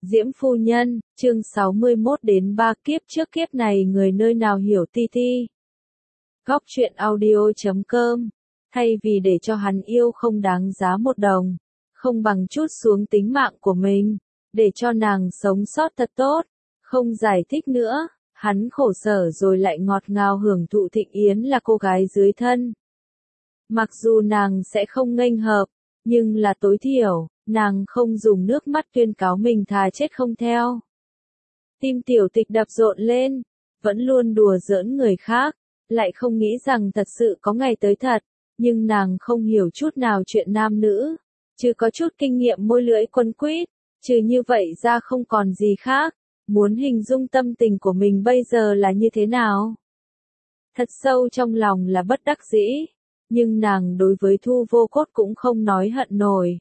Diễm phu nhân, chương 61 đến 3 kiếp trước kiếp này người nơi nào hiểu ti ti. Góc truyện audio.com. Thay vì để cho hắn yêu không đáng giá một đồng, không bằng trút xuống tính mạng của mình, để cho nàng sống sót thật tốt, không giải thích nữa, hắn khổ sở rồi lại ngọt ngào hưởng thụ Thịnh Yến là cô gái dưới thân. Mặc dù nàng sẽ không nghênh hợp, nhưng là tối thiểu, nàng không dùng nước mắt tuyên cáo mình thà chết không theo. Tim Tiểu Tịch đập rộn lên, vẫn luôn đùa giỡn người khác, lại không nghĩ rằng thật sự có ngày tới thật, nhưng nàng không hiểu chút nào chuyện nam nữ, chứ có chút kinh nghiệm môi lưỡi quấn quýt, trừ như vậy ra không còn gì khác, muốn hình dung tâm tình của mình bây giờ là như thế nào. Thật sâu trong lòng là bất đắc dĩ, nhưng nàng đối với Thu Vô Cốt cũng không nói hận nổi.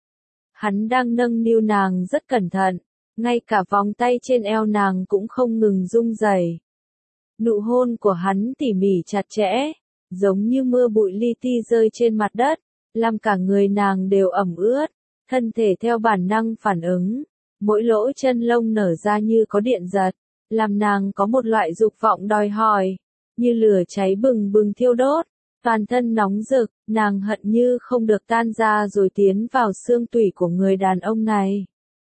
Hắn đang nâng niu nàng rất cẩn thận, ngay cả vòng tay trên eo nàng cũng không ngừng rung rẩy. Nụ hôn của hắn tỉ mỉ chặt chẽ, giống như mưa bụi li ti rơi trên mặt đất, làm cả người nàng đều ẩm ướt, thân thể theo bản năng phản ứng, mỗi lỗ chân lông nở ra như có điện giật, làm nàng có một loại dục vọng đòi hỏi, như lửa cháy bừng bừng thiêu đốt. Toàn thân nóng rực, nàng hận như không được tan ra rồi tiến vào xương tủy của người đàn ông này.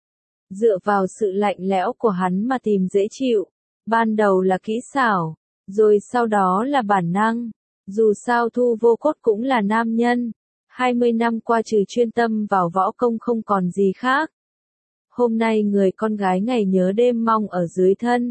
Dựa vào sự lạnh lẽo của hắn mà tìm dễ chịu, ban đầu là kỹ xảo, rồi sau đó là bản năng. Dù sao Thu Vô Cốt cũng là nam nhân, 20 năm qua trừ chuyên tâm vào võ công không còn gì khác. Hôm nay người con gái ngày nhớ đêm mong ở dưới thân.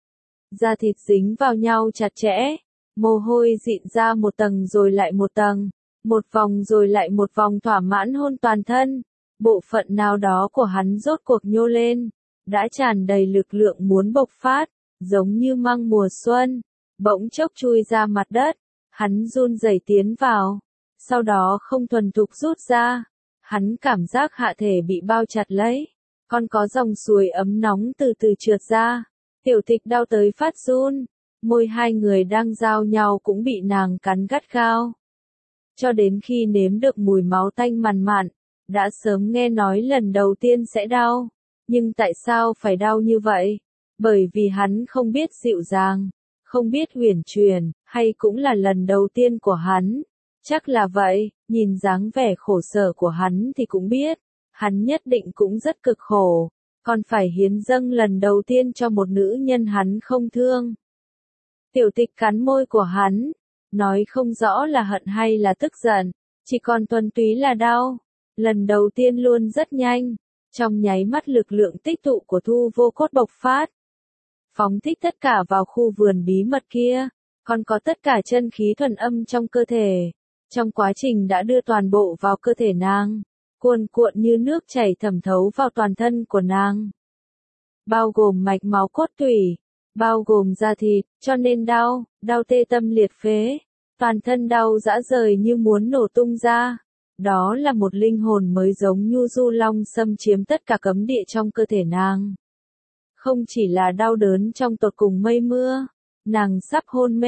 Da thịt dính vào nhau chặt chẽ. Mồ hôi dịn ra một tầng rồi lại một tầng, một vòng rồi lại một vòng thỏa mãn hôn toàn thân. Bộ phận nào đó của hắn rốt cuộc nhô lên, đã tràn đầy lực lượng muốn bộc phát, giống như măng mùa xuân, bỗng chốc chui ra mặt đất. Hắn run rẩy tiến vào, sau đó không thuần thục rút ra. Hắn cảm giác hạ thể bị bao chặt lấy, còn có dòng suối ấm nóng từ từ trượt ra. Tiểu Tịch đau tới phát run. Môi hai người đang giao nhau cũng bị nàng cắn gắt gao. Cho đến khi nếm được mùi máu tanh mằn mặn, đã sớm nghe nói lần đầu tiên sẽ đau. Nhưng tại sao phải đau như vậy? Bởi vì hắn không biết dịu dàng, không biết uyển chuyển, hay cũng là lần đầu tiên của hắn. Chắc là vậy, nhìn dáng vẻ khổ sở của hắn thì cũng biết, hắn nhất định cũng rất cực khổ, còn phải hiến dâng lần đầu tiên cho một nữ nhân hắn không thương. Tiểu Tịch cắn môi của hắn, nói không rõ là hận hay là tức giận, chỉ còn thuần túy là đau. Lần đầu tiên luôn rất nhanh, trong nháy mắt lực lượng tích tụ của Thu Vô Cốt bộc phát. Phóng thích tất cả vào khu vườn bí mật kia, còn có tất cả chân khí thuần âm trong cơ thể. Trong quá trình đã đưa toàn bộ vào cơ thể nàng, cuồn cuộn như nước chảy thẩm thấu vào toàn thân của nàng. Bao gồm mạch máu cốt tủy, bao gồm da thịt, cho nên đau, đau tê tâm liệt phế, toàn thân đau rã rời như muốn nổ tung ra. Đó là một linh hồn mới giống Nhu Du Long xâm chiếm tất cả cấm địa trong cơ thể nàng. Không chỉ là đau đớn trong tột cùng mây mưa, nàng sắp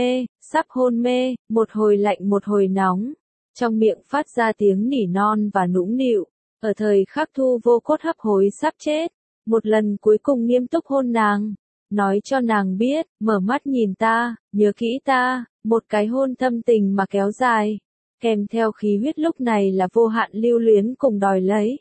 hôn mê, một hồi lạnh một hồi nóng, trong miệng phát ra tiếng nỉ non và nũng nịu, ở thời khắc Thu Vô Cốt hấp hối sắp chết, một lần cuối cùng nghiêm túc hôn nàng. Nói cho nàng biết, mở mắt nhìn ta, nhớ kỹ ta, một cái hôn thâm tình mà kéo dài, kèm theo khí huyết lúc này là vô hạn lưu luyến cùng đòi lấy.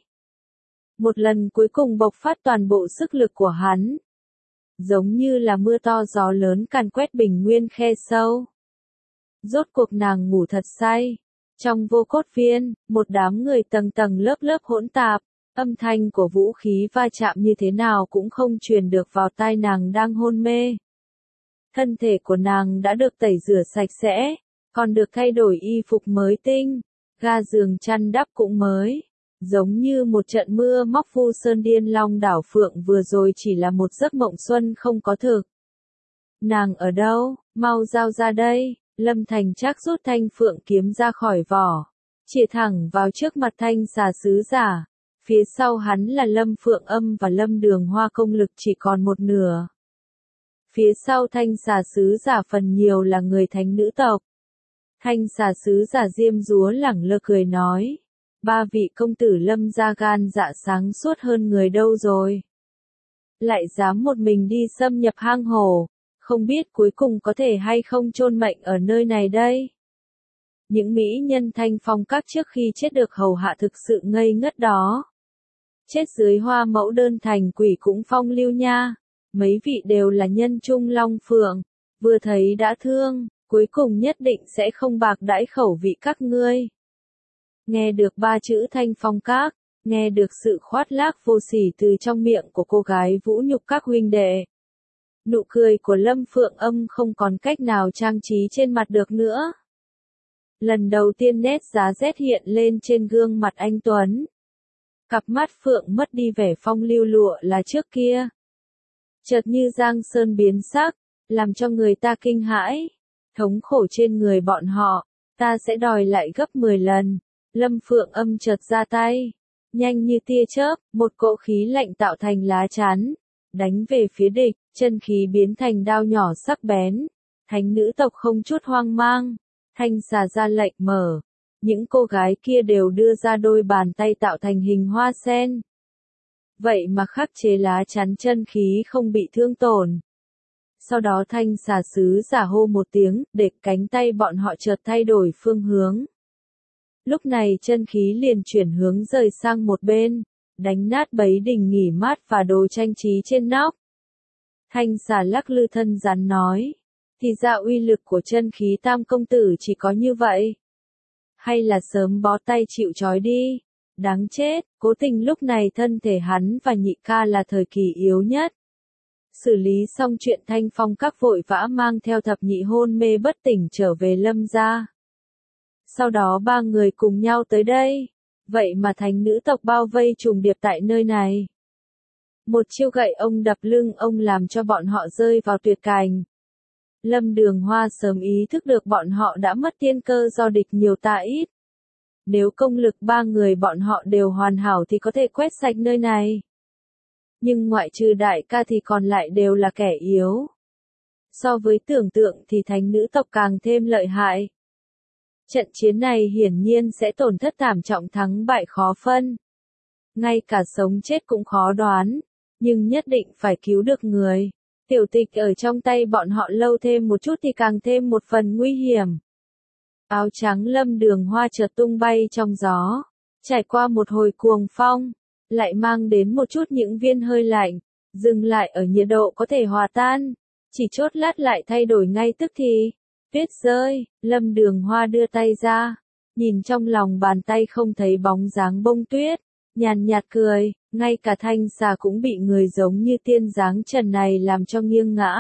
Một lần cuối cùng bộc phát toàn bộ sức lực của hắn, giống như là mưa to gió lớn càn quét bình nguyên khe sâu. Rốt cuộc nàng ngủ thật say, trong Vô Cốt viên, một đám người tầng tầng lớp lớp hỗn tạp. Âm thanh của vũ khí va chạm như thế nào cũng không truyền được vào tai nàng đang hôn mê. Thân thể của nàng đã được tẩy rửa sạch sẽ, còn được thay đổi y phục mới tinh, ga giường chăn đắp cũng mới. Giống như một trận mưa móc Vu Sơn Điên Long đảo Phượng vừa rồi chỉ là một giấc mộng xuân không có thực. Nàng ở đâu, mau giao ra đây. Lâm Thành Trác rút thanh phượng kiếm ra khỏi vỏ, chĩa thẳng vào trước mặt Thanh Xà sứ giả. Phía sau hắn là Lâm Phượng Âm và Lâm Đường Hoa công lực chỉ còn một nửa. Phía sau Thanh Xà sứ giả phần nhiều là người thánh nữ tộc. Thanh Xà sứ giả diêm dúa lẳng lơ cười nói. Ba vị công tử Lâm gia gan dạ sáng suốt hơn người đâu rồi. lại dám một mình đi xâm nhập hang hổ, không biết cuối cùng có thể hay không chôn mệnh ở nơi này đây. Những mỹ nhân Thanh Phong Các trước khi chết được hầu hạ thực sự ngây ngất đó. Chết dưới hoa mẫu đơn thành quỷ cũng phong lưu nha, mấy vị đều là nhân trung long phượng, vừa thấy đã thương, cuối cùng nhất định sẽ không bạc đãi khẩu vị các ngươi. Nghe được ba chữ Thanh Phong Các, nghe được sự khoác lác vô sỉ từ trong miệng của cô gái vũ nhục các huynh đệ. Nụ cười của Lâm Phượng Âm không còn cách nào trang trí trên mặt được nữa. Lần đầu tiên nét giá rét hiện lên trên gương mặt anh Tuấn. Cặp mắt Phượng mất đi vẻ phong lưu lụa là trước kia. Chợt như giang sơn biến sắc, làm cho người ta kinh hãi. Thống khổ trên người bọn họ, ta sẽ đòi lại gấp 10 lần. Lâm Phượng Âm chợt ra tay. Nhanh như tia chớp, một cỗ khí lạnh tạo thành lá chắn. Đánh về phía địch, chân khí biến thành đao nhỏ sắc bén. Thánh nữ tộc không chút hoang mang. Thanh xà ra lệnh mở. Những cô gái kia đều đưa ra đôi bàn tay tạo thành hình hoa sen. Vậy mà khắc chế lá chắn chân khí không bị thương tổn. Sau đó thanh xà sứ giả hô một tiếng, để cánh tay bọn họ chợt thay đổi phương hướng. Lúc này chân khí liền chuyển hướng rời sang một bên, đánh nát bấy đình nghỉ mát và đồ trang trí trên nóc. Thanh xà lắc lư thân rắn nói, thì ra uy lực của chân khí tam công tử chỉ có như vậy. Hay là sớm bó tay chịu trói đi. Đáng chết, cố tình lúc này thân thể hắn và nhị ca là thời kỳ yếu nhất. Xử lý xong chuyện Thanh Phong Các vội vã mang theo thập nhị hôn mê bất tỉnh trở về Lâm gia. Sau đó ba người cùng nhau tới đây. Vậy mà thánh nữ tộc bao vây trùng điệp tại nơi này. Một chiêu gậy ông đập lưng ông làm cho bọn họ rơi vào tuyệt cảnh. Lâm Đường Hoa sớm ý thức được bọn họ đã mất tiên cơ do địch nhiều ta ít. Nếu công lực ba người bọn họ đều hoàn hảo thì có thể quét sạch nơi này. Nhưng ngoại trừ đại ca thì còn lại đều là kẻ yếu. So với tưởng tượng thì thánh nữ tộc càng thêm lợi hại. Trận chiến này hiển nhiên sẽ tổn thất thảm trọng, thắng bại khó phân. Ngay cả sống chết cũng khó đoán, nhưng nhất định phải cứu được người. Tiểu tịch ở trong tay bọn họ lâu thêm một chút thì càng thêm một phần nguy hiểm. Áo trắng Lâm Đường Hoa chợt tung bay trong gió, trải qua một hồi cuồng phong, lại mang đến một chút những viên hơi lạnh, dừng lại ở nhiệt độ có thể hòa tan, chỉ chốt lát lại thay đổi ngay tức thì. Tuyết rơi, Lâm Đường Hoa đưa tay ra, nhìn trong lòng bàn tay không thấy bóng dáng bông tuyết, nhàn nhạt cười, ngay cả thanh xà cũng bị người giống như tiên dáng trần này làm cho nghiêng ngã.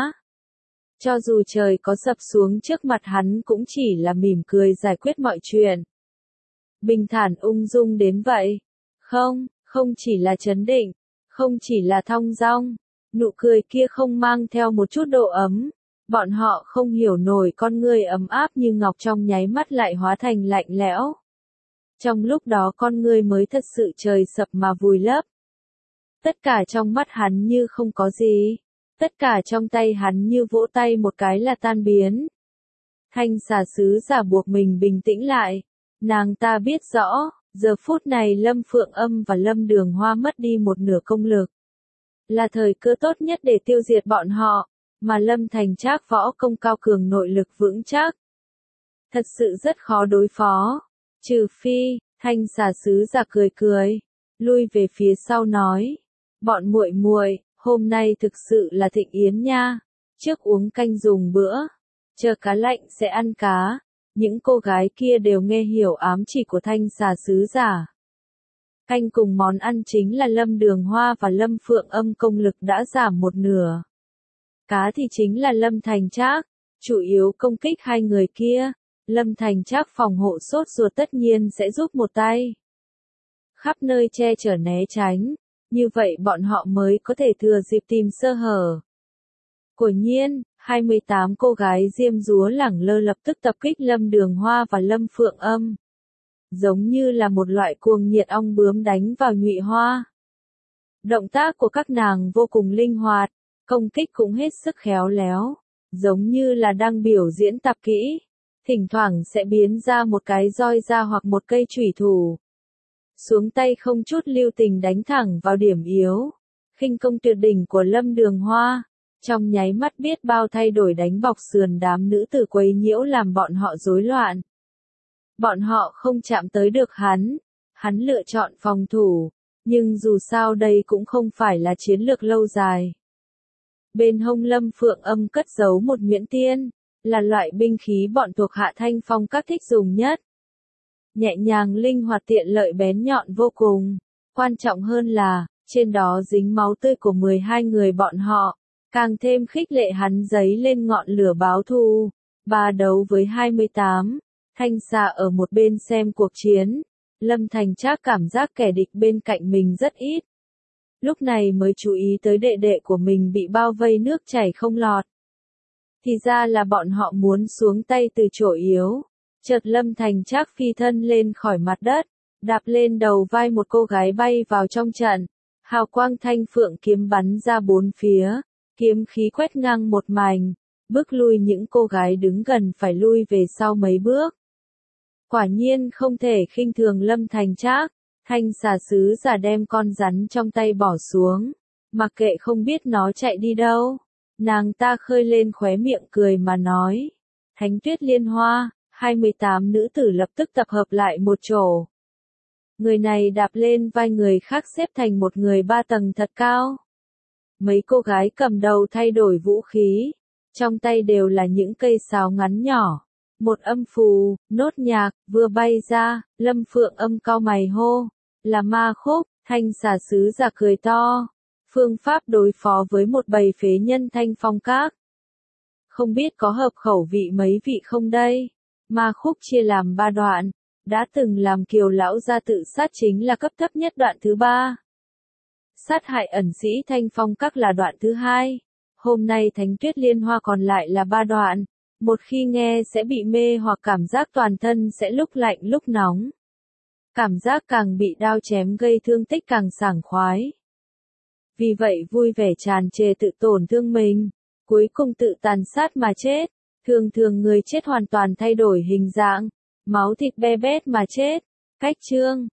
Cho dù trời có sập xuống trước mặt hắn cũng chỉ là mỉm cười giải quyết mọi chuyện. Bình thản ung dung đến vậy. Không chỉ là trấn định, không chỉ là thong dong, nụ cười kia không mang theo một chút độ ấm. Bọn họ không hiểu nổi con người ấm áp như ngọc trong nháy mắt lại hóa thành lạnh lẽo. Trong lúc đó con người mới thật sự trời sập mà vùi lấp. Tất cả trong mắt hắn như không có gì. Tất cả trong tay hắn như vỗ tay một cái là tan biến. Thanh xà sứ giả buộc mình bình tĩnh lại. Nàng ta biết rõ, giờ phút này Lâm Phượng Âm và Lâm Đường Hoa mất đi một nửa công lực. Là thời cơ tốt nhất để tiêu diệt bọn họ, mà Lâm Thành Trác võ công cao cường nội lực vững chắc. Thật sự rất khó đối phó. Trừ phi, thanh xà sứ giả cười cười, lui về phía sau nói. Bọn muội muội, hôm nay thực sự là thịnh yến nha. Trước uống canh dùng bữa, chờ cá lạnh sẽ ăn cá. Những cô gái kia đều nghe hiểu ám chỉ của thanh xà sứ giả. Canh cùng món ăn chính là Lâm Đường Hoa và Lâm Phượng Âm công lực đã giảm một nửa. Cá thì chính là Lâm Thành Trác, chủ yếu công kích hai người kia. Lâm Thành Trác phòng hộ sốt ruột tất nhiên sẽ giúp một tay. Khắp nơi che chở né tránh, như vậy bọn họ mới có thể thừa dịp tìm sơ hở. Quả nhiên, 28 cô gái diêm dúa lẳng lơ lập tức tập kích Lâm Đường Hoa và Lâm Phượng Âm. Giống như là một loại cuồng nhiệt ong bướm đánh vào nhụy hoa. Động tác của các nàng vô cùng linh hoạt, công kích cũng hết sức khéo léo, giống như là đang biểu diễn tập kỹ. Thỉnh thoảng sẽ biến ra một cái roi ra hoặc một cây chủy thủ. Xuống tay không chút lưu tình đánh thẳng vào điểm yếu. khinh công tuyệt đỉnh của Lâm Đường Hoa, trong nháy mắt biết bao thay đổi đánh bọc sườn đám nữ tử quấy nhiễu làm bọn họ rối loạn. Bọn họ không chạm tới được hắn lựa chọn phòng thủ, nhưng dù sao đây cũng không phải là chiến lược lâu dài. Bên hông Lâm Phượng Âm cất giấu một nhuyễn tiên, là loại binh khí bọn thuộc hạ Thanh Phong các thích dùng nhất. Nhẹ nhàng linh hoạt tiện lợi bén nhọn vô cùng, quan trọng hơn là, trên đó dính máu tươi của 12 người bọn họ, càng thêm khích lệ hắn dấy lên ngọn lửa báo thù. 3 đấu với 28, Thanh Xà ở một bên xem cuộc chiến, Lâm Thành Trác cảm giác kẻ địch bên cạnh mình rất ít. Lúc này mới chú ý tới đệ đệ của mình bị bao vây nước chảy không lọt. Thì ra là bọn họ muốn xuống tay từ chỗ yếu. Chợt Lâm Thành Trác phi thân lên khỏi mặt đất, đạp lên đầu vai một cô gái bay vào trong trận. Hào quang thanh phượng kiếm bắn ra bốn phía, kiếm khí quét ngang một mảnh, bước lui những cô gái đứng gần phải lui về sau mấy bước. Quả nhiên không thể khinh thường Lâm Thành Trác. Thanh Xà sứ giả đem con rắn trong tay bỏ xuống, mặc kệ không biết nó chạy đi đâu. Nàng ta khơi lên khóe miệng cười mà nói. Thánh Tuyết Liên Hoa, 28 nữ tử lập tức tập hợp lại một chỗ. Người này đạp lên vai người khác xếp thành một người 3 tầng thật cao. Mấy cô gái cầm đầu thay đổi vũ khí, trong tay đều là những cây sáo ngắn nhỏ. Một âm phù, nốt nhạc, vừa bay ra, Lâm Phượng Âm cau mày hô. Là ma khúc. Thanh Xà sứ giả cười to. Phương pháp đối phó với một bầy phế nhân Thanh Phong các. Không biết có hợp khẩu vị mấy vị không đây? Ma khúc chia làm 3 đoạn. Đã từng làm Kiều lão gia tự sát chính là cấp thấp nhất đoạn thứ 3. Sát hại ẩn sĩ Thanh Phong các là đoạn thứ 2. Hôm nay Thánh Tuyết Liên Hoa còn lại là 3 đoạn. Một khi nghe sẽ bị mê hoặc cảm giác toàn thân sẽ lúc lạnh lúc nóng. Cảm giác càng bị đao chém gây thương tích càng sảng khoái. Vì vậy vui vẻ tràn trề tự tổn thương mình, cuối cùng tự tàn sát mà chết. Thường thường người chết hoàn toàn thay đổi hình dạng, máu thịt be bét mà chết. Cách chương